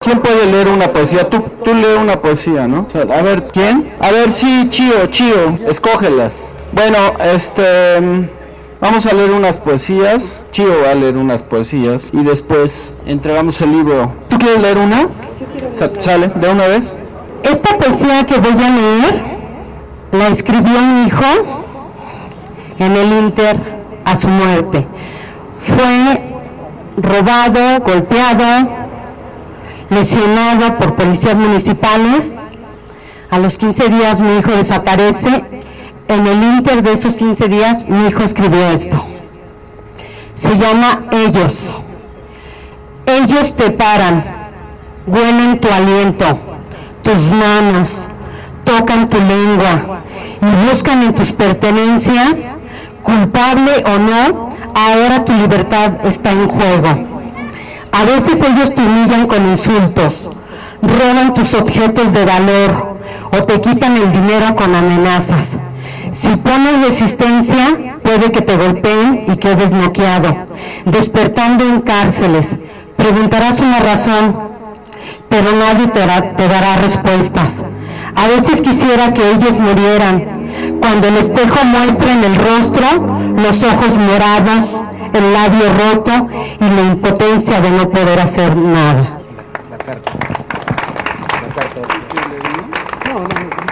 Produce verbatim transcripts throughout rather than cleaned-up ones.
¿quién puede leer una poesía? Tú, tú lee una poesía, ¿no? A ver, ¿quién? A ver, sí, Chío, Chío, escógelas. Bueno, este... vamos a leer unas poesías. Chío va a leer unas poesías y después entregamos el libro. ¿Tú quieres leer una? ¿Sale? ¿De una vez? Esta poesía que voy a leer la escribió mi hijo en el Inter a su muerte. Fue robado, golpeado, lesionado por policías municipales. A los quince días mi hijo desaparece. En el Inter de esos quince días mi hijo escribió esto. Se llama Ellos. Ellos te paran, huelen tu aliento, tus manos, tocan tu lengua y buscan en tus pertenencias, culpable o no, ahora tu libertad está en juego. A veces ellos te humillan con insultos, roban tus objetos de valor o te quitan el dinero con amenazas. Si pones resistencia, puede que te golpeen y quedes noqueado, despertando en cárceles. Preguntarás una razón, pero nadie te dará, te dará respuestas. A veces quisiera que ellos murieran, cuando el espejo muestra en el rostro los ojos morados, el labio roto y la impotencia de no poder hacer nada. La carta. La carta. No, no,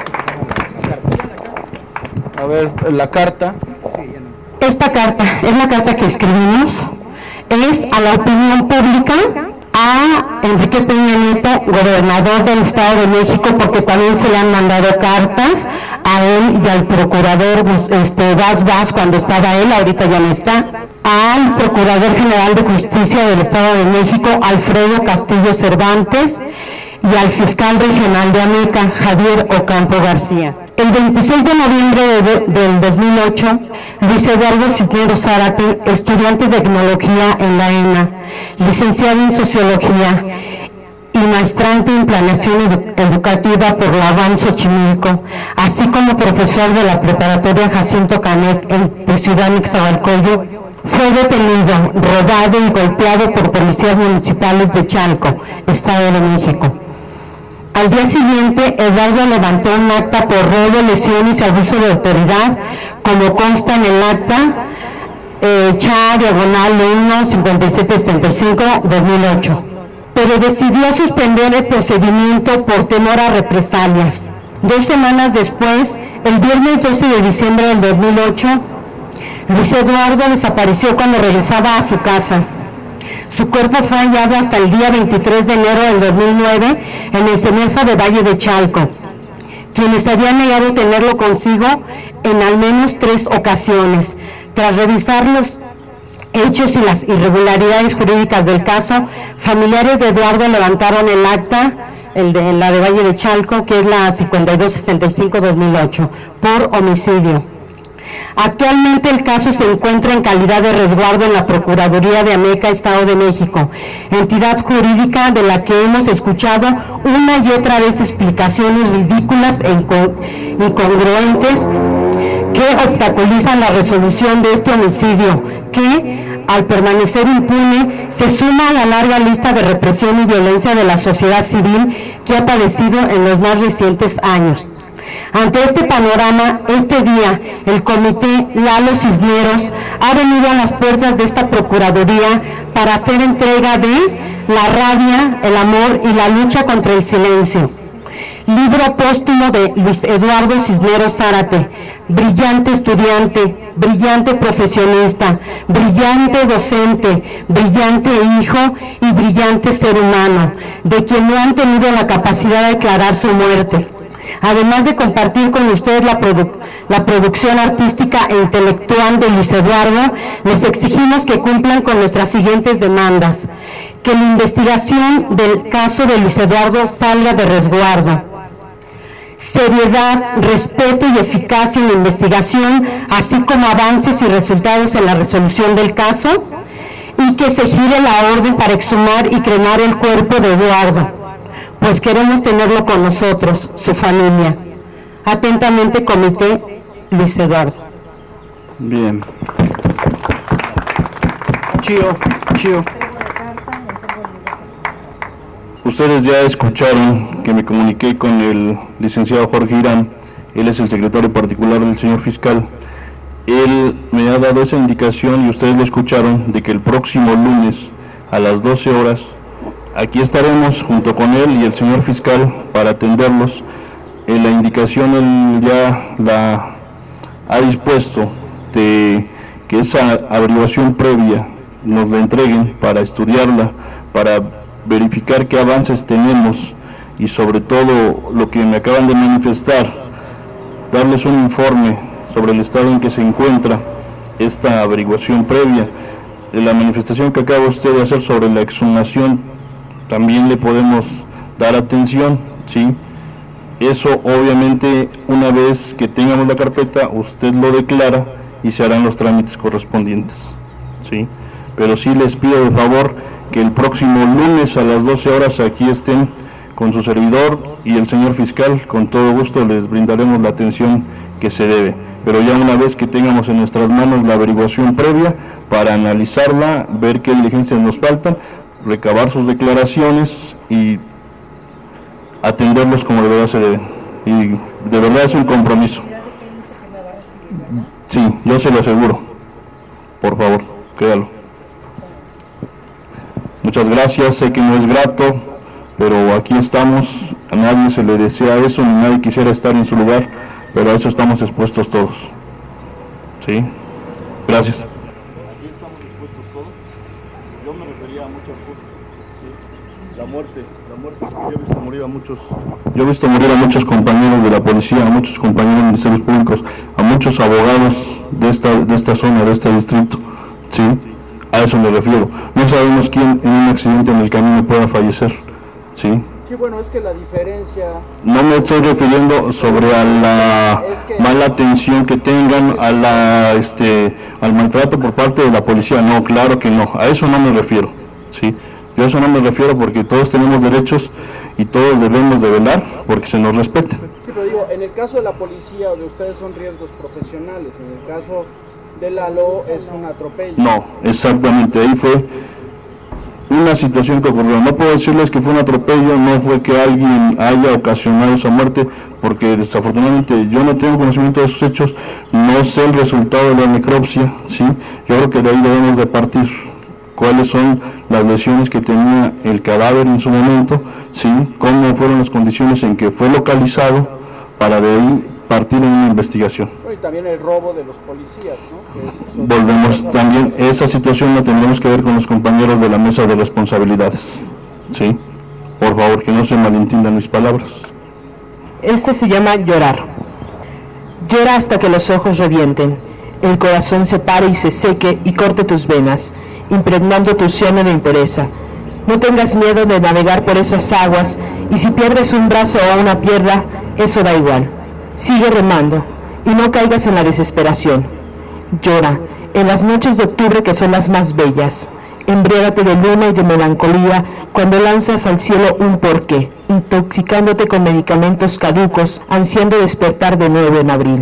no. A ver, la carta. Esta carta es la carta que escribimos, es a la opinión pública, a Enrique Peña Nieto, gobernador del Estado de México, porque también se le han mandado cartas a él y al procurador este, Vaz Vaz cuando estaba él, ahorita ya no está, al Procurador General de Justicia del Estado de México, Alfredo Castillo Cervantes, y al fiscal regional de Ameca, Javier Ocampo García. El veintiséis de noviembre de, de, del dos mil ocho, Luis Eduardo Cisneros Zárate, estudiante de Etnología en la ENA, licenciado en Sociología y maestrante en Planeación edu Educativa por la UAM Xochimilco, así como profesor de la Preparatoria Jacinto Canet en de Ciudad Nezahualcóyotl, fue detenido, robado y golpeado por policías municipales de Chalco, Estado de México. Al día siguiente, Eduardo levantó un acta por robo, lesiones y abuso de autoridad, como consta en el acta eh, C H A diagonal uno cincuenta y siete setenta y cinco dos mil ocho, pero decidió suspender el procedimiento por temor a represalias. Dos semanas después, el viernes doce de diciembre del dos mil ocho, Luis Eduardo desapareció cuando regresaba a su casa. Su cuerpo fue hallado hasta el día veintitrés de enero del dos mil nueve en el Cenefa de Valle de Chalco, quienes habían negado tenerlo consigo en al menos tres ocasiones. Tras revisar los hechos y las irregularidades jurídicas del caso, familiares de Eduardo levantaron el acta, el de, la de Valle de Chalco, que es la cincuenta y dos sesenta y cinco dos mil ocho, por homicidio. Actualmente el caso se encuentra en calidad de resguardo en la Procuraduría de Ameca, Estado de México, entidad jurídica de la que hemos escuchado una y otra vez explicaciones ridículas e incongruentes que obstaculizan la resolución de este homicidio, que, al permanecer impune, se suma a la larga lista de represión y violencia de la sociedad civil que ha padecido en los más recientes años. Ante este panorama, este día, el Comité Lalo Cisneros ha venido a las puertas de esta Procuraduría para hacer entrega de La rabia, el amor y la lucha contra el silencio. Libro póstumo de Luis Eduardo Cisneros Zárate, brillante estudiante, brillante profesionista, brillante docente, brillante hijo y brillante ser humano, de quien no han tenido la capacidad de declarar su muerte. Además de compartir con ustedes la, produ la producción artística e intelectual de Luis Eduardo, les exigimos que cumplan con nuestras siguientes demandas. Que la investigación del caso de Luis Eduardo salga de resguardo. Seriedad, respeto y eficacia en la investigación, así como avances y resultados en la resolución del caso, y que se gire la orden para exhumar y cremar el cuerpo de Eduardo, pues queremos tenerlo con nosotros, su familia. Atentamente, Comité Luis Eduardo. Bien. Chío, Chío. ustedes ya escucharon que me comuniqué con el licenciado Jorge Irán, él es el secretario particular del señor fiscal. Él me ha dado esa indicación y ustedes lo escucharon de que el próximo lunes a las doce horas aquí estaremos junto con él y el señor fiscal para atenderlos. En la indicación él ya la ha dispuesto de que esa averiguación previa nos la entreguen para estudiarla, para verificar qué avances tenemos y sobre todo lo que me acaban de manifestar, darles un informe sobre el estado en que se encuentra esta averiguación previa. La manifestación que acaba usted de hacer sobre la exhumación también le podemos dar atención, ¿sí? Eso obviamente una vez que tengamos la carpeta usted lo declara y se harán los trámites correspondientes, ¿sí? Pero sí les pido de favor que el próximo lunes a las doce horas aquí estén con su servidor y el señor fiscal. Con todo gusto les brindaremos la atención que se debe, pero ya una vez que tengamos en nuestras manos la averiguación previa para analizarla, ver qué diligencias nos faltan, recabar sus declaraciones y atenderlos como de verdad se debe. Y de verdad es un compromiso. Sí, yo se lo aseguro. Por favor, créalo. Muchas gracias, sé que no es grato, pero aquí estamos, a nadie se le desea eso, ni nadie quisiera estar en su lugar, pero a eso estamos expuestos todos. ¿Sí? Gracias. Aquí estamos expuestos todos. Yo me refería a muchas cosas. ¿Sí? La muerte, la muerte, yo he visto morir a muchos. Yo he visto morir a muchos compañeros de la policía, a muchos compañeros de ministerios públicos, a muchos abogados de esta, de esta zona, de este distrito. ¿Sí? A eso me refiero. No sabemos quién en un accidente en el camino pueda fallecer. ¿Sí? Sí, bueno, es que la diferencia... No me estoy refiriendo sobre a la es que... mala atención que tengan, a la, este, al maltrato por parte de la policía. No, claro que no. A eso no me refiero. ¿Sí? Yo a eso no me refiero porque todos tenemos derechos y todos debemos de velar porque se nos respete. Sí, pero digo, en el caso de la policía o de ustedes son riesgos profesionales. En el caso de Lalo es un atropello. No, exactamente. Ahí fue una situación que ocurrió. No puedo decirles que fue un atropello, no fue que alguien haya ocasionado esa muerte, porque desafortunadamente yo no tengo conocimiento de esos hechos, no sé el resultado de la necropsia, ¿sí? Yo creo que de ahí debemos de partir cuáles son las lesiones que tenía el cadáver en su momento, ¿sí? Cómo fueron las condiciones en que fue localizado, para de ahí partir en una investigación. Y también el robo de los policías, ¿no? Que es Volvemos también, esa situación la tendremos que ver con los compañeros de la mesa de responsabilidades, ¿sí? Por favor, que no se malentiendan mis palabras. Este se llama llorar. Llora hasta que los ojos revienten, el corazón se pare y se seque y corte tus venas, impregnando tu cielo de impureza. No tengas miedo de navegar por esas aguas, y si pierdes un brazo o una pierna, eso da igual. Sigue remando y no caigas en la desesperación. Llora en las noches de octubre, que son las más bellas. Embriágate de luna y de melancolía cuando lanzas al cielo un porqué, intoxicándote con medicamentos caducos, ansiando despertar de nuevo en abril.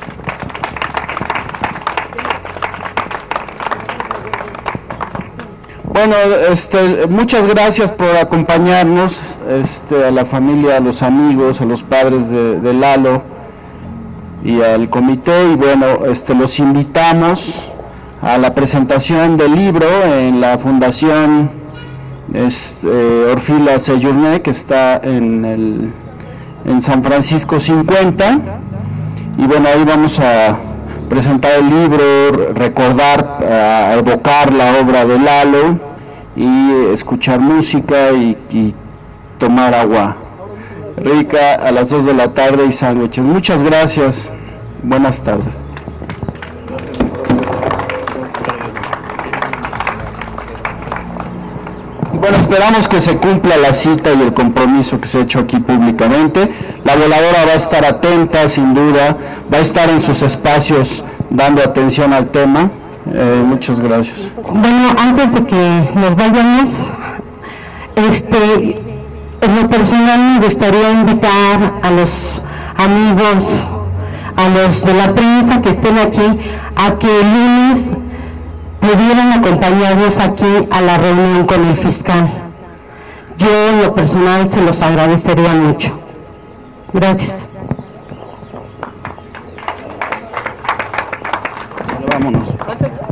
Bueno, este, muchas gracias por acompañarnos, este, a la familia, a los amigos, a los padres de, de Lalo y al comité, y bueno, este, los invitamos a la presentación del libro en la Fundación este, Orfila Seyurné, que está en, el, en San Francisco cincuenta, y bueno, ahí vamos a presentar el libro, recordar, a evocar la obra de Lalo y escuchar música y, y tomar agua rica a las dos de la tarde y sándwiches. Muchas gracias, buenas tardes. Bueno, esperamos que se cumpla la cita y el compromiso que se ha hecho aquí públicamente. La voladora va a estar atenta, sin duda, va a estar en sus espacios dando atención al tema. Eh, muchas gracias. Bueno, antes de que nos vayamos, este, en lo personal me gustaría invitar a los amigos, a los de la prensa que estén aquí, a que el lunes pudieran acompañarnos aquí a la reunión con el fiscal. yo en lo personal se los agradecería mucho. Gracias. Vámonos.